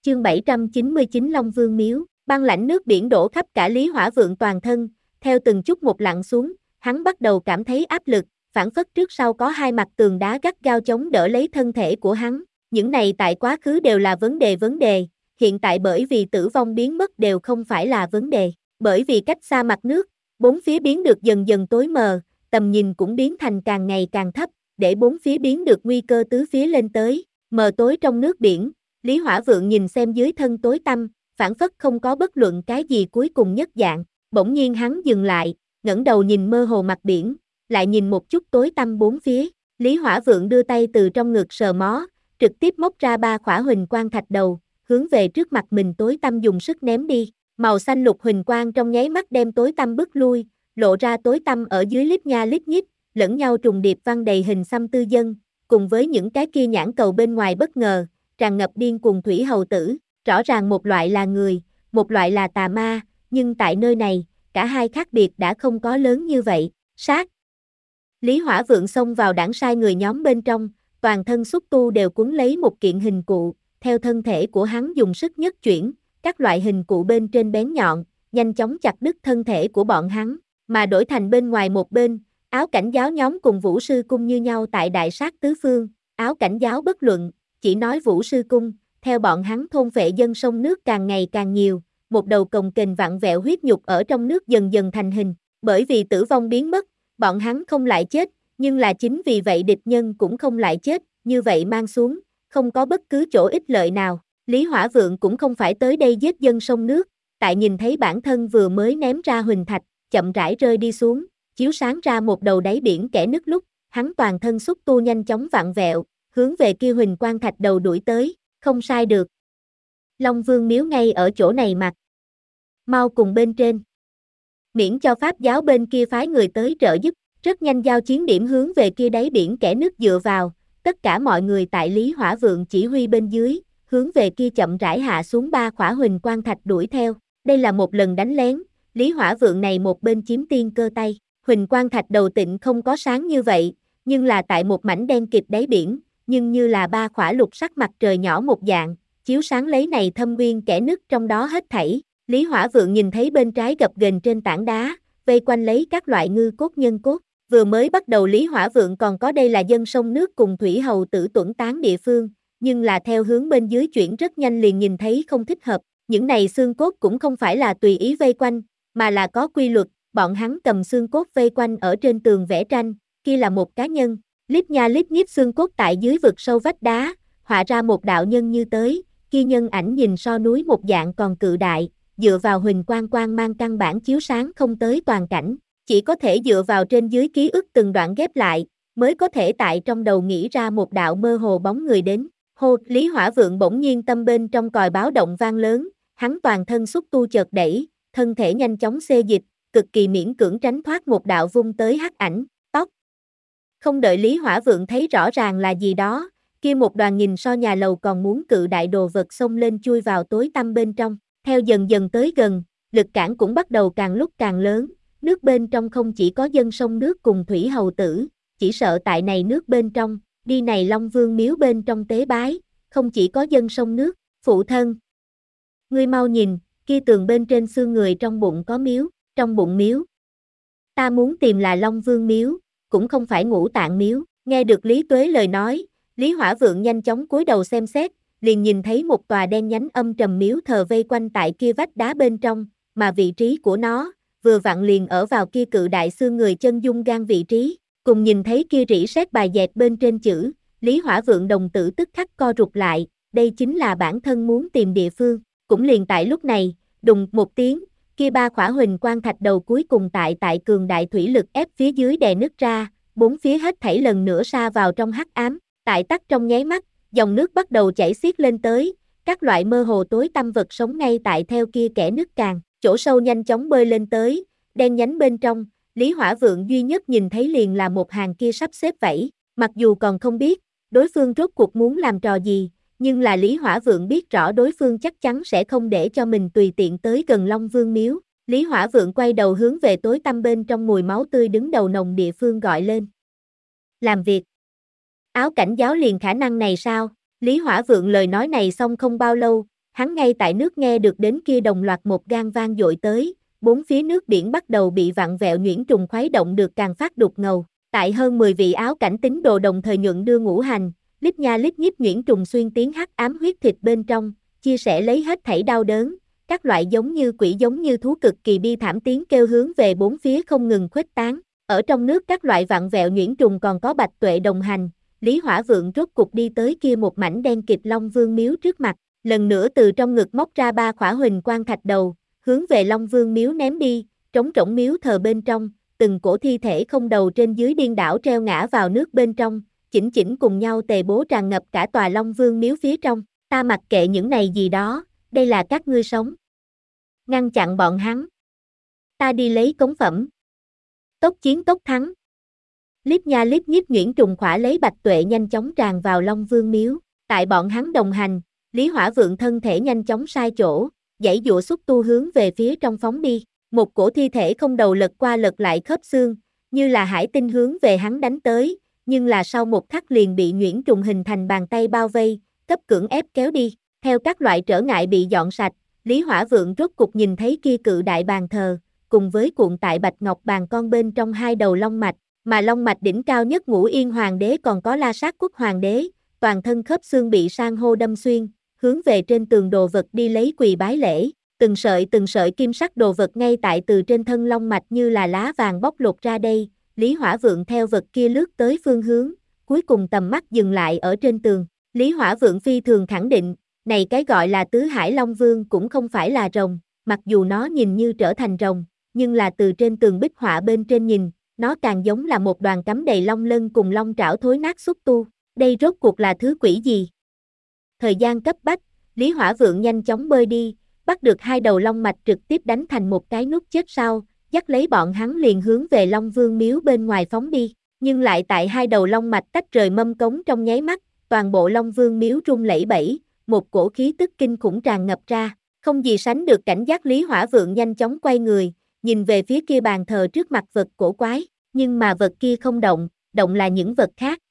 Chương 799 Long Vương Miếu, băng lãnh nước biển đổ khắp cả Lý Hỏa Vượng toàn thân, theo từng chút một lặn xuống, hắn bắt đầu cảm thấy áp lực, phảng phất trước sau có hai mặt tường đá gắt gao chống đỡ lấy thân thể của hắn. Những này tại quá khứ đều là vấn đề, hiện tại bởi vì tử vong biến mất đều không phải là vấn đề, bởi vì cách xa mặt nước, bốn phía biến được dần dần tối mờ, tầm nhìn cũng biến thành càng ngày càng thấp, để bốn phía biến được nguy cơ tứ phía lên tới, mờ tối trong nước biển. Lý Hỏa Vượng nhìn xem dưới thân tối tăm, phảng phất không có bất luận cái gì cuối cùng nhất dạng, bỗng nhiên hắn dừng lại, ngẩng đầu nhìn mơ hồ mặt biển, lại nhìn một chút tối tăm bốn phía. Lý Hỏa Vượng đưa tay từ trong ngực sờ mó, trực tiếp móc ra 3 khỏa huỳnh quang thạch đầu, hướng về trước mặt mình tối tăm dùng sức ném đi. Màu xanh lục huỳnh quang trong nháy mắt đem tối tăm bức lui, lộ ra tối tăm ở dưới lít nha lít nhít, lẫn nhau trùng điệp văn đầy hình xăm tư dân, cùng với những cái kia nhãn cầu bên ngoài bất ngờ, tràn ngập điên cuồng thủy hầu tử, rõ ràng một loại là người, một loại là tà ma, nhưng tại nơi này, cả hai khác biệt đã không có lớn như vậy. Sát. Lý Hỏa Vượng xông vào đảng sai người nhóm bên trong, toàn thân xúc tu đều cuốn lấy một kiện hình cụ, theo thân thể của hắn dùng sức nhất chuyển, các loại hình cụ bên trên bén nhọn, nhanh chóng chặt đứt thân thể của bọn hắn, mà đổi thành bên ngoài một bên, áo cảnh giáo nhóm cùng vũ sư cung như nhau tại đại sát tứ phương, áo cảnh giáo bất luận, chỉ nói vũ sư cung, theo bọn hắn thôn phệ dân sông nước càng ngày càng nhiều, một đầu cồng kềnh vặn vẹo huyết nhục ở trong nước dần dần thành hình, bởi vì tử vong biến mất, bọn hắn không lại chết, nhưng là chính vì vậy địch nhân cũng không lại chết, như vậy mang xuống, không có bất cứ chỗ ích lợi nào. Lý Hỏa Vượng cũng không phải tới đây giết dân sông nước, tại nhìn thấy bản thân vừa mới ném ra huỳnh thạch, chậm rãi rơi đi xuống, chiếu sáng ra một đầu đáy biển kẽ nứt lúc, hắn toàn thân xúc tu nhanh chóng vặn vẹo, hướng về kia huỳnh quang thạch đầu đuổi tới, không sai được. Long Vương miếu ngay ở chỗ này mặt. Mau cùng bên trên. Miễn cho pháp giáo bên kia phái người tới trợ giúp, rất nhanh giao chiến điểm hướng về kia đáy biển kẽ nứt dựa vào, tất cả mọi người tại Lý Hỏa Vượng chỉ huy bên dưới, hướng về kia chậm rãi hạ xuống 3 khỏa huỳnh quang thạch đuổi theo. Đây là một lần đánh lén, Lý Hỏa Vượng này một bên chiếm tiên cơ tay, huỳnh quang thạch đầu tịnh không có sáng như vậy, nhưng là tại một mảnh đen kịt đáy biển, nhưng như là 3 khỏa lục sắc mặt trời nhỏ một dạng, chiếu sáng lấy này thâm uyên kẽ nứt trong đó hết thảy. Lý Hỏa Vượng nhìn thấy bên trái gập ghềnh trên tảng đá, vây quanh lấy các loại ngư cốt nhân cốt. Vừa mới bắt đầu Lý Hỏa Vượng còn có đây là dân sông nước cùng thủy hầu tử tuẫn tán địa phương, nhưng là theo hướng bên dưới chuyển rất nhanh liền nhìn thấy không thích hợp. Những này xương cốt cũng không phải là tùy ý vây quanh, mà là có quy luật, bọn hắn cầm xương cốt vây quanh ở trên tường vẽ tranh, kia là một cá nhân, lít nha lít nhít xương cốt tại dưới vực sâu vách đá, họa ra một đạo nhân như tới, kia nhân ảnh nhìn so núi một dạng còn cự đại, dựa vào huỳnh quang quang mang căn bản chiếu sáng không tới toàn cảnh, chỉ có thể dựa vào trên dưới ký ức từng đoạn ghép lại, mới có thể tại trong đầu nghĩ ra một đạo mơ hồ bóng người đến. Hô, Lý Hỏa Vượng bỗng nhiên tâm bên trong còi báo động vang lớn, hắn toàn thân xúc tu chợt đẩy, thân thể nhanh chóng xê dịch, cực kỳ miễn cưỡng tránh thoát một đạo vung tới hắc ảnh, tóc. Không đợi Lý Hỏa Vượng thấy rõ ràng là gì đó, kia một đoàn nhìn so nhà lầu còn muốn cự đại đồ vật xông lên chui vào tối tăm bên trong, theo dần dần tới gần, lực cản cũng bắt đầu càng lúc càng lớn, nước bên trong không chỉ có dân sông nước cùng thủy hầu tử, chỉ sợ tại này nước bên trong, đi này Long Vương miếu bên trong tế bái, không chỉ có dân sông nước, phụ thân. Ngươi mau nhìn, kia tường bên trên xương người trong bụng có miếu, trong bụng miếu. Ta muốn tìm là Long Vương miếu, cũng không phải Ngũ Tạng miếu. Nghe được Lý Tuế lời nói, Lý Hỏa Vượng nhanh chóng cúi đầu xem xét, liền nhìn thấy một tòa đen nhánh âm trầm miếu thờ vây quanh tại kia vách đá bên trong, mà vị trí của nó, vừa vặn liền ở vào kia cự đại xương người chân dung gan vị trí, cùng nhìn thấy kia rỉ sét bài dẹt bên trên chữ, Lý Hỏa Vượng đồng tử tức khắc co rụt lại, đây chính là bản thân muốn tìm địa phương, cũng liền tại lúc này, đùng một tiếng, kia 3 khỏa huỳnh quang thạch đầu cuối cùng tại cường đại thủy lực ép phía dưới đè nứt ra, bốn phía hết thảy lần nữa sa vào trong hắc ám, tại tắt trong nháy mắt, dòng nước bắt đầu chảy xiết lên tới, các loại mơ hồ tối tăm vật sống ngay tại theo kia kẽ nứt càng, chỗ sâu nhanh chóng bơi lên tới, đen nhánh bên trong, Lý Hỏa Vượng duy nhất nhìn thấy liền là một hàng kia sắp xếp vẫy, mặc dù còn không biết, đối phương rốt cuộc muốn làm trò gì, nhưng là Lý Hỏa Vượng biết rõ đối phương chắc chắn sẽ không để cho mình tùy tiện tới gần Long Vương miếu. Lý Hỏa Vượng quay đầu hướng về tối tăm bên trong mùi máu tươi đứng đầu nồng địa phương gọi lên. Làm việc. Áo cảnh giáo liền khả năng này sao? Lý Hỏa Vượng lời nói này xong không bao lâu, Hắn ngay tại nước nghe được đến kia đồng loạt một gang vang dội tới, bốn phía nước biển bắt đầu bị vặn vẹo nhuyễn trùng khuấy động được càng phát đục ngầu. Tại hơn 10 vị áo cảnh tín đồ đồng thời nhuận đưa ngũ hành, lít nha lít nhít nhuyễn trùng xuyên tiếng hắc ám huyết thịt bên trong, chia sẻ lấy hết thảy đau đớn, các loại giống như quỷ giống như thú cực kỳ bi thảm tiếng kêu hướng về bốn phía không ngừng khuếch tán. Ở trong nước các loại vặn vẹo nhuyễn trùng còn có Bạch Tuệ đồng hành, Lý Hỏa Vượng rốt cục đi tới kia một mảnh đen kịt Long Vương miếu trước mặt, lần nữa từ trong ngực móc ra 3 khỏa huỳnh quang thạch đầu, hướng về Long Vương miếu ném đi, trống rỗng miếu thờ bên trong, từng cổ thi thể không đầu trên dưới điên đảo treo ngã vào nước bên trong, chỉnh chỉnh cùng nhau tề bố tràn ngập cả tòa Long Vương miếu phía trong. Ta mặc kệ những này gì đó, đây là các ngươi sống. Ngăn chặn bọn hắn. Ta đi lấy cống phẩm. Tốc chiến tốc thắng. Lít nha lít nhít nhuyễn trùng khỏa lấy Bạch Tuệ nhanh chóng tràn vào Long Vương miếu. Tại bọn hắn đồng hành, Lý Hỏa Vượng thân thể nhanh chóng sai chỗ, giãy giụa xúc tu hướng về phía trong phóng đi. Một cổ thi thể không đầu lật qua lật lại khớp xương, như là hải tinh hướng về hắn đánh tới, nhưng là sau một khắc liền bị nhuyễn trùng hình thành bàn tay bao vây, cấp cưỡng ép kéo đi. Theo các loại trở ngại bị dọn sạch, Lý Hỏa Vượng rốt cục nhìn thấy kia cự đại bàn thờ, cùng với cuộn tại bạch ngọc bàn con bên trong hai đầu long mạch, mà long mạch đỉnh cao nhất Ngũ Yên Hoàng đế còn có La Sát Quốc Hoàng đế, toàn thân khớp xương bị san hô đâm xuyên, hướng về trên tường đồ vật đi lấy quỳ bái lễ. Từng sợi kim sắc đồ vật ngay tại từ trên thân long mạch như là lá vàng bóc lột ra đây, Lý Hỏa Vượng theo vật kia lướt tới phương hướng, cuối cùng tầm mắt dừng lại ở trên tường. Lý Hỏa Vượng phi thường khẳng định, này cái gọi là Tứ Hải Long Vương cũng không phải là rồng, mặc dù nó nhìn như trở thành rồng, nhưng là từ trên tường bích họa bên trên nhìn, nó càng giống là một đoàn cắm đầy long lân cùng long trảo thối nát xúc tu. Đây rốt cuộc là thứ quỷ gì? Thời gian cấp bách, Lý Hỏa Vượng nhanh chóng bơi đi, bắt được hai đầu long mạch trực tiếp đánh thành một cái nút chết sau, dắt lấy bọn hắn liền hướng về Long Vương miếu bên ngoài phóng đi, nhưng lại tại hai đầu long mạch tách rời mâm cống trong nháy mắt, toàn bộ Long Vương miếu rung lẩy bẩy, một cổ khí tức kinh khủng tràn ngập ra, không gì sánh được cảnh giác. Lý Hỏa Vượng nhanh chóng quay người, nhìn về phía kia bàn thờ trước mặt vật cổ quái, nhưng mà vật kia không động, động là những vật khác,